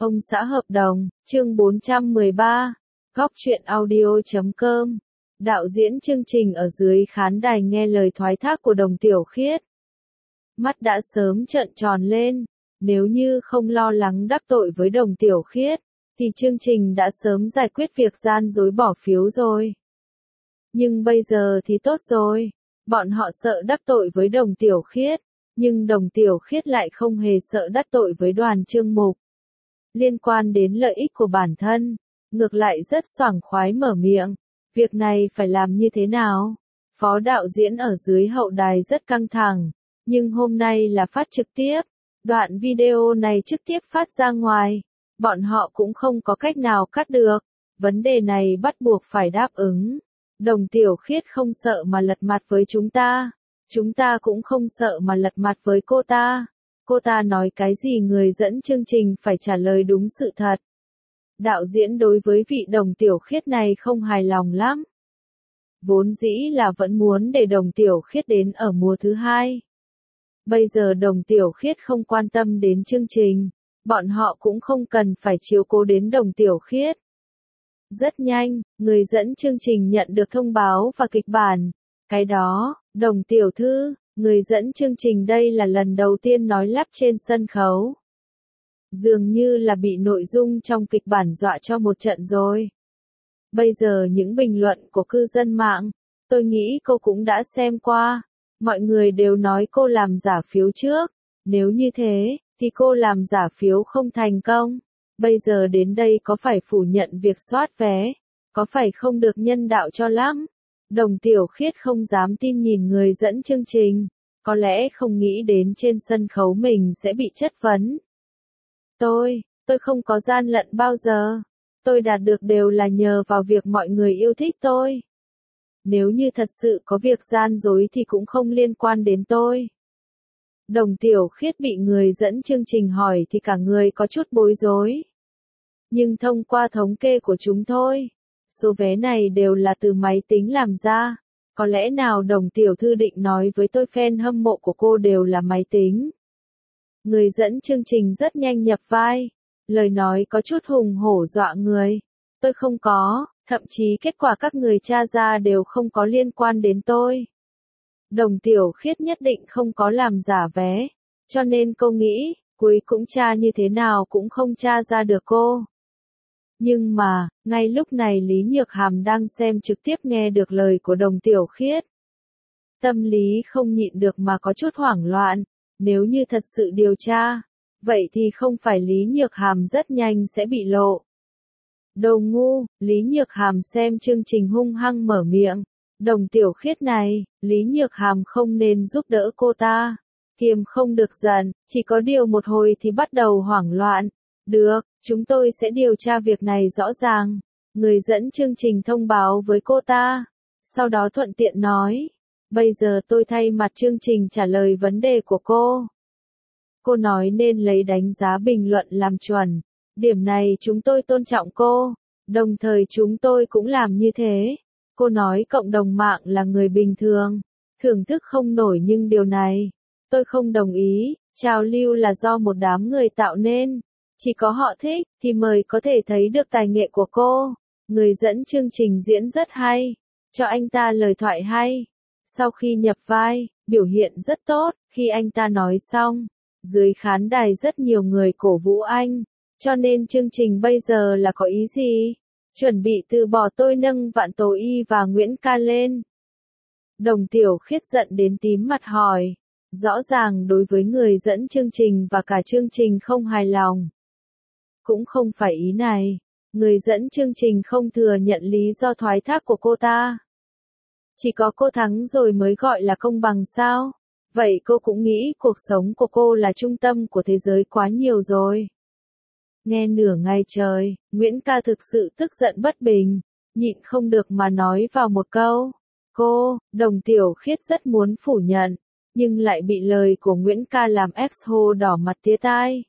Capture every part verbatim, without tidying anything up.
Ông xã hợp đồng, chương bốn trăm mười ba, góc truyện audio chấm com. Đạo diễn chương trình ở dưới khán đài nghe lời thoái thác của Đồng Tiểu Khiết. Mắt đã sớm trợn tròn lên, nếu như không lo lắng đắc tội với Đồng Tiểu Khiết, thì chương trình đã sớm giải quyết việc gian dối bỏ phiếu rồi. Nhưng bây giờ thì tốt rồi, bọn họ sợ đắc tội với Đồng Tiểu Khiết, nhưng Đồng Tiểu Khiết lại không hề sợ đắc tội với đoàn Trương Mục. Liên quan đến lợi ích của bản thân, ngược lại rất sảng khoái mở miệng, việc này phải làm như thế nào? Phó đạo diễn ở dưới hậu đài rất căng thẳng, nhưng hôm nay là phát trực tiếp, đoạn video này trực tiếp phát ra ngoài, bọn họ cũng không có cách nào cắt được, vấn đề này bắt buộc phải đáp ứng. Đồng Tiểu Khiết không sợ mà lật mặt với chúng ta, chúng ta cũng không sợ mà lật mặt với cô ta. Cô ta nói cái gì người dẫn chương trình phải trả lời đúng sự thật. Đạo diễn đối với vị Đồng Tiểu Khiết này không hài lòng lắm. Vốn dĩ là vẫn muốn để Đồng Tiểu Khiết đến ở mùa thứ hai. Bây giờ Đồng Tiểu Khiết không quan tâm đến chương trình, bọn họ cũng không cần phải chiếu cố đến Đồng Tiểu Khiết. Rất nhanh, người dẫn chương trình nhận được thông báo và kịch bản. Cái đó, Đồng Tiểu Thư, người dẫn chương trình đây là lần đầu tiên nói lắp trên sân khấu. Dường như là bị nội dung trong kịch bản dọa cho một trận rồi. Bây giờ những bình luận của cư dân mạng, tôi nghĩ cô cũng đã xem qua. Mọi người đều nói cô làm giả phiếu trước. Nếu như thế, thì cô làm giả phiếu không thành công. Bây giờ đến đây có phải phủ nhận việc soát vé? Có phải không được nhân đạo cho lắm? Đồng Tiểu Khiết không dám tin nhìn người dẫn chương trình, có lẽ không nghĩ đến trên sân khấu mình sẽ bị chất vấn. Tôi, tôi không có gian lận bao giờ, tôi đạt được đều là nhờ vào việc mọi người yêu thích tôi. Nếu như thật sự có việc gian dối thì cũng không liên quan đến tôi. Đồng Tiểu Khiết bị người dẫn chương trình hỏi thì cả người có chút bối rối. Nhưng thông qua thống kê của chúng tôi, số vé này đều là từ máy tính làm ra. Có lẽ nào Đồng Tiểu Thư định nói với tôi fan hâm mộ của cô đều là máy tính. Người dẫn chương trình rất nhanh nhập vai. Lời nói có chút hùng hổ dọa người. Tôi không có, thậm chí kết quả các người tra ra đều không có liên quan đến tôi. Đồng Tiểu Khiết nhất định không có làm giả vé. Cho nên cô nghĩ, cuối cũng tra như thế nào cũng không tra ra được cô. Nhưng mà, ngay lúc này Lý Nhược Hàm đang xem trực tiếp nghe được lời của Đồng Tiểu Khiết. Tâm lý không nhịn được mà có chút hoảng loạn, nếu như thật sự điều tra, vậy thì không phải Lý Nhược Hàm rất nhanh sẽ bị lộ. Đồ ngu, Lý Nhược Hàm xem chương trình hung hăng mở miệng, Đồng Tiểu Khiết này, Lý Nhược Hàm không nên giúp đỡ cô ta, kiềm không được giận, chỉ có điều một hồi thì bắt đầu hoảng loạn. Được, chúng tôi sẽ điều tra việc này rõ ràng. Người dẫn chương trình thông báo với cô ta. Sau đó thuận tiện nói. Bây giờ tôi thay mặt chương trình trả lời vấn đề của cô. Cô nói nên lấy đánh giá bình luận làm chuẩn. Điểm này chúng tôi tôn trọng cô. Đồng thời chúng tôi cũng làm như thế. Cô nói cộng đồng mạng là người bình thường. Thưởng thức không nổi nhưng điều này. Tôi không đồng ý. Trào lưu là do một đám người tạo nên. Chỉ có họ thích, thì mời có thể thấy được tài nghệ của cô. Người dẫn chương trình diễn rất hay. Cho anh ta lời thoại hay. Sau khi nhập vai, biểu hiện rất tốt. Khi anh ta nói xong, dưới khán đài rất nhiều người cổ vũ anh. Cho nên chương trình bây giờ là có ý gì? Chuẩn bị từ bỏ tôi nâng Vạn Tố Y và Nguyễn Ca lên. Đồng Tiểu Khiết giận đến tím mặt hỏi. Rõ ràng đối với người dẫn chương trình và cả chương trình không hài lòng. Cũng không phải ý này. Người dẫn chương trình không thừa nhận lý do thoái thác của cô ta. Chỉ có cô thắng rồi mới gọi là công bằng sao? Vậy cô cũng nghĩ cuộc sống của cô là trung tâm của thế giới quá nhiều rồi. Nghe nửa ngày trời, Nguyễn Ca thực sự tức giận bất bình, nhịn không được mà nói vào một câu. Cô, Đồng Tiểu Khiết rất muốn phủ nhận, nhưng lại bị lời của Nguyễn Ca làm exo đỏ mặt tía tai.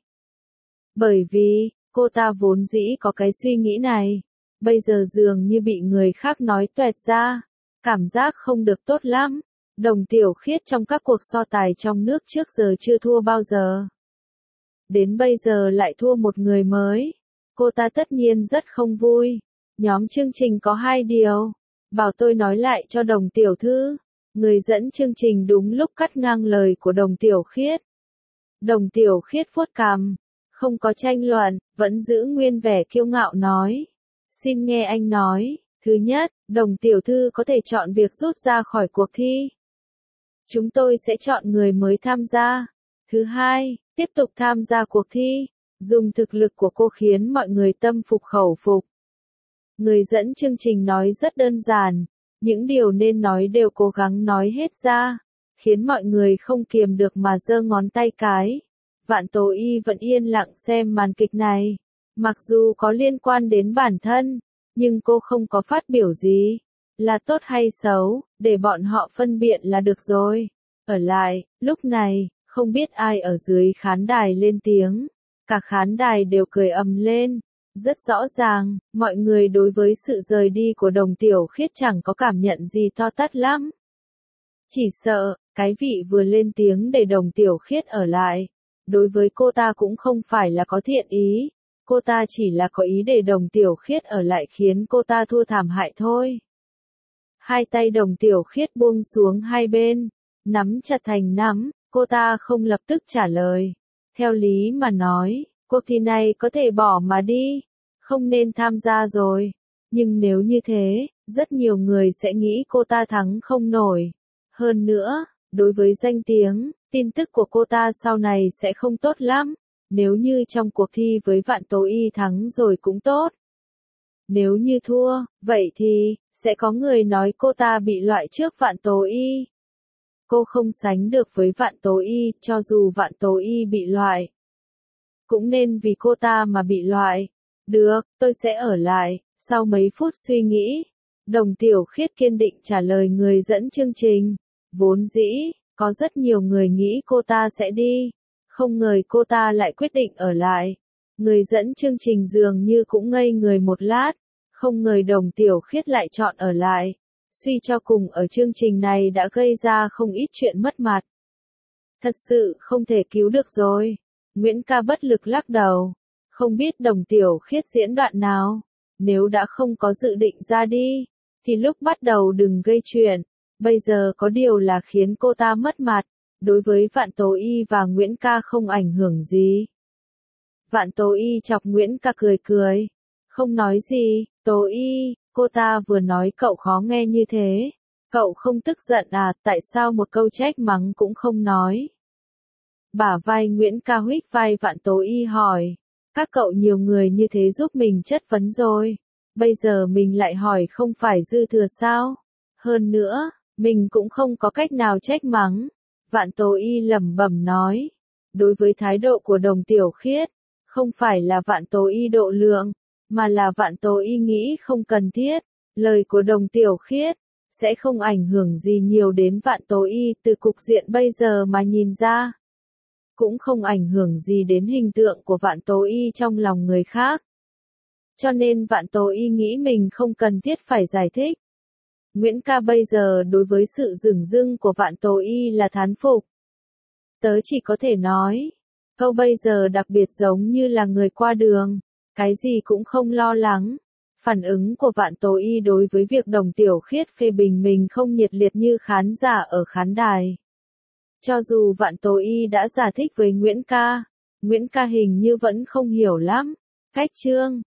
Bởi vì, cô ta vốn dĩ có cái suy nghĩ này, bây giờ dường như bị người khác nói toẹt ra, cảm giác không được tốt lắm. Đồng Tiểu Khiết trong các cuộc so tài trong nước trước giờ chưa thua bao giờ. đến bây giờ lại thua một người mới. Cô ta tất nhiên rất không vui. Nhóm chương trình có hai điều. Bảo tôi nói lại cho Đồng tiểu thư. Người dẫn chương trình đúng lúc cắt ngang lời của Đồng Tiểu Khiết. Đồng Tiểu Khiết vuốt cằm, không có tranh luận, vẫn giữ nguyên vẻ kiêu ngạo nói. Xin nghe anh nói, thứ nhất, Đồng tiểu thư có thể chọn việc rút ra khỏi cuộc thi. Chúng tôi sẽ chọn người mới tham gia. Thứ hai, tiếp tục tham gia cuộc thi, dùng thực lực của cô khiến mọi người tâm phục khẩu phục. Người dẫn chương trình nói rất đơn giản, những điều nên nói đều cố gắng nói hết ra, khiến mọi người không kiềm được mà giơ ngón tay cái. Vạn Tố Y vẫn yên lặng xem màn kịch này. Mặc dù có liên quan đến bản thân, nhưng cô không có phát biểu gì. Là tốt hay xấu, để bọn họ phân biện là được rồi. Ở lại, lúc này, không biết ai ở dưới khán đài lên tiếng. Cả khán đài đều cười ầm lên. Rất rõ ràng, mọi người đối với sự rời đi của Đồng Tiểu Khiết chẳng có cảm nhận gì to tát lắm. Chỉ sợ, cái vị vừa lên tiếng để Đồng Tiểu Khiết ở lại. Đối với cô ta cũng không phải là có thiện ý. Cô ta chỉ là có ý để Đồng Tiểu Khiết ở lại khiến cô ta thua thảm hại thôi. Hai tay Đồng Tiểu Khiết buông xuống hai bên, nắm chặt thành nắm, cô ta không lập tức trả lời. Theo lý mà nói, cuộc thi này có thể bỏ mà đi, không nên tham gia rồi. Nhưng nếu như thế, rất nhiều người sẽ nghĩ cô ta thắng không nổi. Hơn nữa, đối với danh tiếng, tin tức của cô ta sau này sẽ không tốt lắm. Nếu như trong cuộc thi với Vạn Tố Y thắng rồi cũng tốt. Nếu như thua, vậy thì, sẽ có người nói cô ta bị loại trước Vạn Tố Y. Cô không sánh được với Vạn Tố Y, cho dù Vạn Tố Y bị loại. Cũng nên vì cô ta mà bị loại. Được, tôi sẽ ở lại. Sau mấy phút suy nghĩ, Đồng Tiểu Khiết kiên định trả lời người dẫn chương trình. Vốn dĩ, có rất nhiều người nghĩ cô ta sẽ đi. Không ngờ cô ta lại quyết định ở lại. Người dẫn chương trình dường như cũng ngây người một lát. Không ngờ Đồng Tiểu Khiết lại chọn ở lại. Suy cho cùng ở chương trình này đã gây ra không ít chuyện mất mặt. Thật sự không thể cứu được rồi. Nguyễn Ca bất lực lắc đầu. Không biết Đồng Tiểu Khiết diễn đoạn nào. Nếu đã không có dự định ra đi, thì lúc bắt đầu đừng gây chuyện. Bây giờ có điều là khiến cô ta mất mặt. Đối với Vạn Tố Y và Nguyễn Ca không ảnh hưởng gì. Vạn Tố Y chọc Nguyễn Ca cười cười. Không nói gì, Tố Y, cô ta vừa nói cậu khó nghe như thế. Cậu không tức giận à, tại sao một câu trách mắng cũng không nói. Bả vai Nguyễn Ca huých vai Vạn Tố Y hỏi. Các cậu nhiều người như thế giúp mình chất vấn rồi. Bây giờ mình lại hỏi không phải dư thừa sao. Hơn nữa, mình cũng không có cách nào trách mắng. Vạn Tố Y lẩm bẩm nói. Đối với thái độ của Đồng Tiểu Khiết, không phải là Vạn Tố Y độ lượng, mà là Vạn Tố Y nghĩ không cần thiết. Lời của Đồng Tiểu Khiết sẽ không ảnh hưởng gì nhiều đến Vạn Tố Y từ cục diện bây giờ mà nhìn ra. Cũng không ảnh hưởng gì đến hình tượng của Vạn Tố Y trong lòng người khác. Cho nên Vạn Tố Y nghĩ mình không cần thiết phải giải thích. Nguyễn Ca bây giờ đối với sự dửng dưng của Vạn Tố Y là thán phục. Tớ chỉ có thể nói, câu bây giờ đặc biệt giống như là người qua đường, cái gì cũng không lo lắng. Phản ứng của Vạn Tố Y đối với việc Đồng Tiểu Khiết phê bình mình không nhiệt liệt như khán giả ở khán đài. Cho dù Vạn Tố Y đã giải thích với Nguyễn Ca, Nguyễn Ca hình như vẫn không hiểu lắm. Cách chương